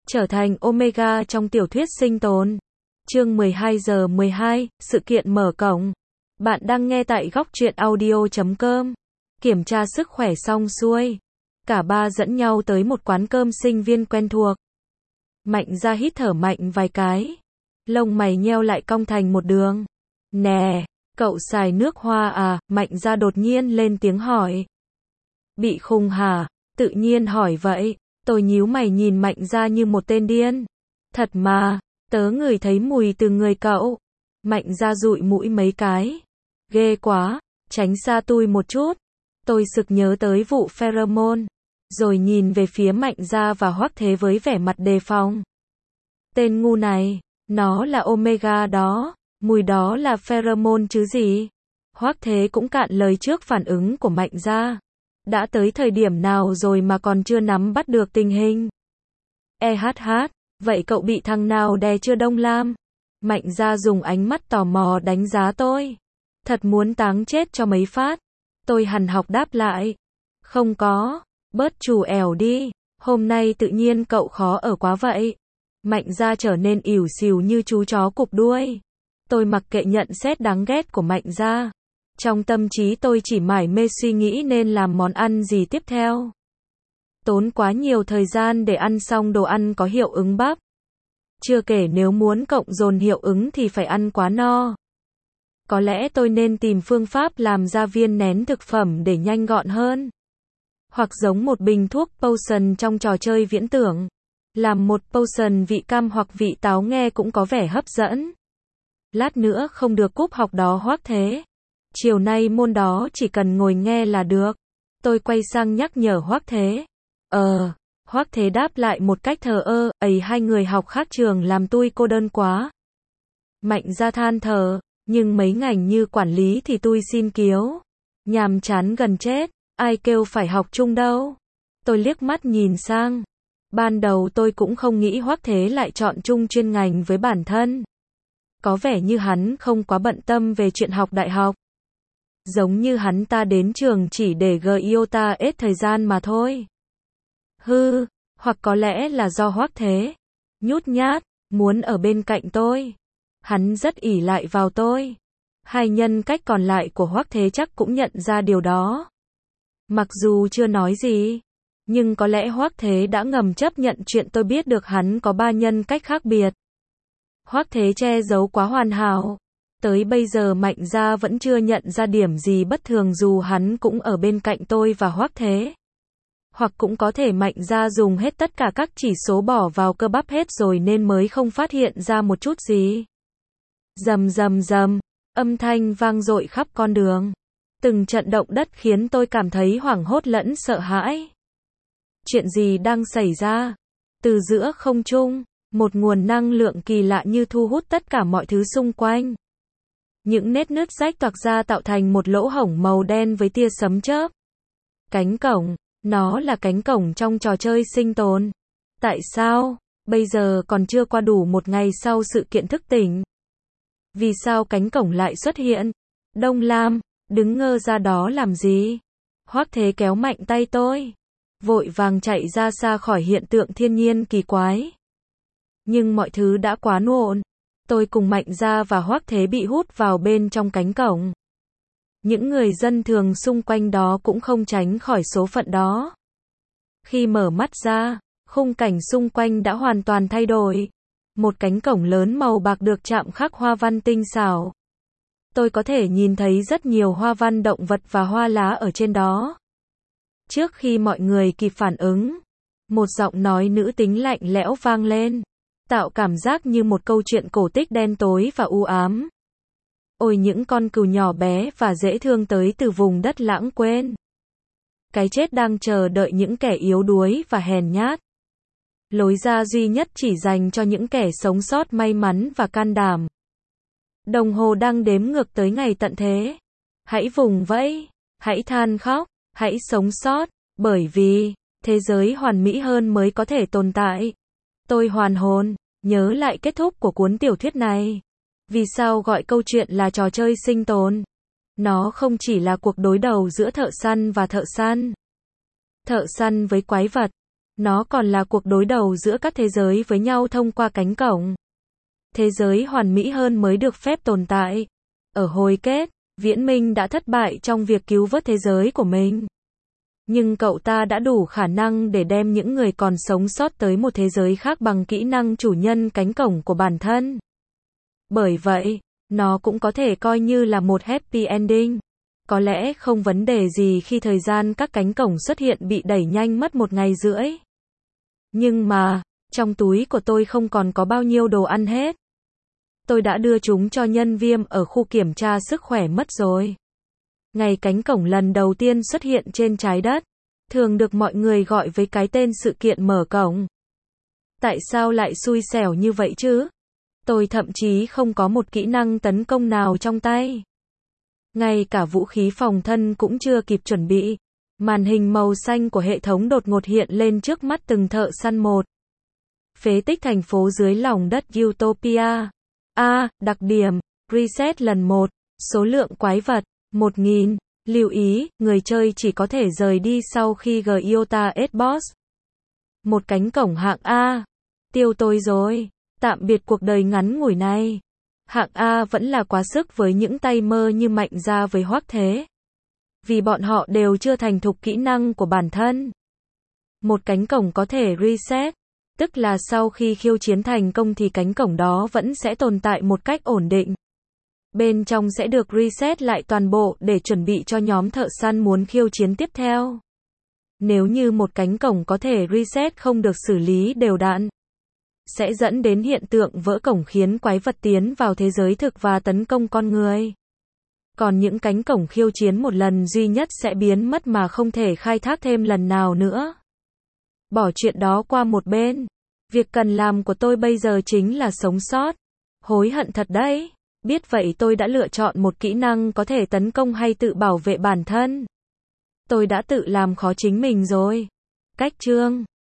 Trở thành Omega trong tiểu thuyết sinh tồn. Chương 12 giờ 12, sự kiện mở cổng. Bạn đang nghe tại góc truyện audio.com. Kiểm tra sức khỏe xong xuôi. Cả ba dẫn nhau tới một quán cơm sinh viên quen thuộc. Mạnh ra hít thở mạnh vài cái. Lông mày nheo lại cong thành một đường. Nè, cậu xài nước hoa à? Mạnh ra đột nhiên lên tiếng hỏi. Bị khùng hả? Tự nhiên hỏi vậy. Tôi nhíu mày nhìn Mạnh ra như một tên điên. Thật mà, tớ ngửi thấy mùi từ người cậu. Mạnh ra dụi mũi mấy cái. Ghê quá, tránh xa tôi một chút. Tôi sực nhớ tới vụ pheromone. Rồi nhìn về phía Mạnh ra và Hoắc Thế với vẻ mặt đề phòng. Tên ngu này, nó là Omega đó. Mùi đó là pheromone chứ gì. Hoắc Thế cũng cạn lời trước phản ứng của Mạnh ra. Đã tới thời điểm nào rồi mà còn chưa nắm bắt được tình hình. Vậy cậu bị thằng nào đè chưa Đông Lam? Mạnh ra dùng ánh mắt tò mò đánh giá tôi. Thật muốn táng chết cho mấy phát. Tôi hằn học đáp lại. Không có, bớt trù ẻo đi. Hôm nay tự nhiên cậu khó ở quá vậy. Mạnh ra trở nên ỉu xìu như chú chó cụp đuôi. Tôi mặc kệ nhận xét đáng ghét của Mạnh ra. Trong tâm trí tôi chỉ mải mê suy nghĩ nên làm món ăn gì tiếp theo. Tốn quá nhiều thời gian để ăn xong đồ ăn có hiệu ứng bắp. Chưa kể nếu muốn cộng dồn hiệu ứng thì phải ăn quá no. Có lẽ tôi nên tìm phương pháp làm ra viên nén thực phẩm để nhanh gọn hơn. Hoặc giống một bình thuốc potion trong trò chơi viễn tưởng. Làm một potion vị cam hoặc vị táo nghe cũng có vẻ hấp dẫn. Lát nữa không được cúp học đó Hoắc Thế. Chiều nay môn đó chỉ cần ngồi nghe là được. Tôi quay sang nhắc nhở Hoắc Thế. Hoắc Thế đáp lại một cách thờ ơ, hai người học khác trường làm tôi cô đơn quá. Mạnh ra than thở, nhưng mấy ngành như quản lý thì tôi xin kiếu. Nhàm chán gần chết, ai kêu phải học chung đâu. Tôi liếc mắt nhìn sang. Ban đầu tôi cũng không nghĩ Hoắc Thế lại chọn chung chuyên ngành với bản thân. Có vẻ như hắn không quá bận tâm về chuyện học đại học. Giống như hắn ta đến trường chỉ để giota hết thời gian mà thôi. Hoặc có lẽ là do Hoắc Thế nhút nhát, muốn ở bên cạnh tôi. Hắn rất ỷ lại vào tôi. Hai nhân cách còn lại của Hoắc Thế chắc cũng nhận ra điều đó. Mặc dù chưa nói gì, nhưng có lẽ Hoắc Thế đã ngầm chấp nhận chuyện tôi biết được hắn có ba nhân cách khác biệt. Hoắc Thế che giấu quá hoàn hảo. Tới bây giờ Mạnh ra vẫn chưa nhận ra điểm gì bất thường dù hắn cũng ở bên cạnh tôi và Hoắc Thế. Hoặc cũng có thể Mạnh ra dùng hết tất cả các chỉ số bỏ vào cơ bắp hết rồi nên mới không phát hiện ra một chút gì. Rầm rầm rầm, âm thanh vang dội khắp con đường. Từng trận động đất khiến tôi cảm thấy hoảng hốt lẫn sợ hãi. Chuyện gì đang xảy ra? Từ giữa không trung, một nguồn năng lượng kỳ lạ như thu hút tất cả mọi thứ xung quanh. Những nét nứt rách toạc ra tạo thành một lỗ hổng màu đen với tia sấm chớp. Cánh cổng, nó là cánh cổng trong trò chơi sinh tồn. Tại sao? Bây giờ còn chưa qua đủ một ngày sau sự kiện thức tỉnh. Vì sao cánh cổng lại xuất hiện? Đông Lam, đứng ngơ ra đó làm gì? Hoắc Thế kéo mạnh tay tôi. Vội vàng chạy ra xa khỏi hiện tượng thiên nhiên kỳ quái. Nhưng mọi thứ đã quá muộn. Tôi cùng Mạnh ra và Hoắc Thế bị hút vào bên trong cánh cổng. Những người dân thường xung quanh đó cũng không tránh khỏi số phận đó. Khi mở mắt ra, khung cảnh xung quanh đã hoàn toàn thay đổi. Một cánh cổng lớn màu bạc được chạm khắc hoa văn tinh xảo. Tôi có thể nhìn thấy rất nhiều hoa văn động vật và hoa lá ở trên đó. Trước khi mọi người kịp phản ứng, một giọng nói nữ tính lạnh lẽo vang lên. Tạo cảm giác như một câu chuyện cổ tích đen tối và u ám. Ôi những con cừu nhỏ bé và dễ thương tới từ vùng đất lãng quên. Cái chết đang chờ đợi những kẻ yếu đuối và hèn nhát. Lối ra duy nhất chỉ dành cho những kẻ sống sót may mắn và can đảm. Đồng hồ đang đếm ngược tới ngày tận thế. Hãy vùng vẫy, hãy than khóc, hãy sống sót, bởi vì thế giới hoàn mỹ hơn mới có thể tồn tại. Tôi hoàn hồn, nhớ lại kết thúc của cuốn tiểu thuyết này. Vì sao gọi câu chuyện là trò chơi sinh tồn? Nó không chỉ là cuộc đối đầu giữa thợ săn và thợ săn. Thợ săn với quái vật. Nó còn là cuộc đối đầu giữa các thế giới với nhau thông qua cánh cổng. Thế giới hoàn mỹ hơn mới được phép tồn tại. Ở hồi kết, Viễn Minh đã thất bại trong việc cứu vớt thế giới của mình. Nhưng cậu ta đã đủ khả năng để đem những người còn sống sót tới một thế giới khác bằng kỹ năng chủ nhân cánh cổng của bản thân. Bởi vậy, nó cũng có thể coi như là một happy ending. Có lẽ không vấn đề gì khi thời gian các cánh cổng xuất hiện bị đẩy nhanh mất 1 ngày rưỡi. Nhưng mà, trong túi của tôi không còn có bao nhiêu đồ ăn hết. Tôi đã đưa chúng cho nhân viên ở khu kiểm tra sức khỏe mất rồi. Ngày cánh cổng lần đầu tiên xuất hiện trên trái đất, thường được mọi người gọi với cái tên sự kiện mở cổng. Tại sao lại xui xẻo như vậy chứ? Tôi thậm chí không có một kỹ năng tấn công nào trong tay. Ngay cả vũ khí phòng thân cũng chưa kịp chuẩn bị. Màn hình màu xanh của hệ thống đột ngột hiện lên trước mắt từng thợ săn một. Phế tích thành phố dưới lòng đất Utopia. Đặc điểm, reset lần 1, số lượng quái vật, 1000. Lưu ý, người chơi chỉ có thể rời đi sau khi Giota S-Boss. Một cánh cổng hạng A. Tiêu tôi rồi. Tạm biệt cuộc đời ngắn ngủi này. Hạng A vẫn là quá sức với những tay mơ như Mạnh Gia với Hoắc Thế. Vì bọn họ đều chưa thành thục kỹ năng của bản thân. Một cánh cổng có thể reset, tức là sau khi khiêu chiến thành công thì cánh cổng đó vẫn sẽ tồn tại một cách ổn định. Bên trong sẽ được reset lại toàn bộ để chuẩn bị cho nhóm thợ săn muốn khiêu chiến tiếp theo. Nếu như một cánh cổng có thể reset không được xử lý đều đặn, sẽ dẫn đến hiện tượng vỡ cổng khiến quái vật tiến vào thế giới thực và tấn công con người. Còn những cánh cổng khiêu chiến một lần duy nhất sẽ biến mất mà không thể khai thác thêm lần nào nữa. Bỏ chuyện đó qua một bên. Việc cần làm của tôi bây giờ chính là sống sót. Hối hận thật đấy. Biết vậy tôi đã lựa chọn một kỹ năng có thể tấn công hay tự bảo vệ bản thân. Tôi đã tự làm khó chính mình rồi. Cách chương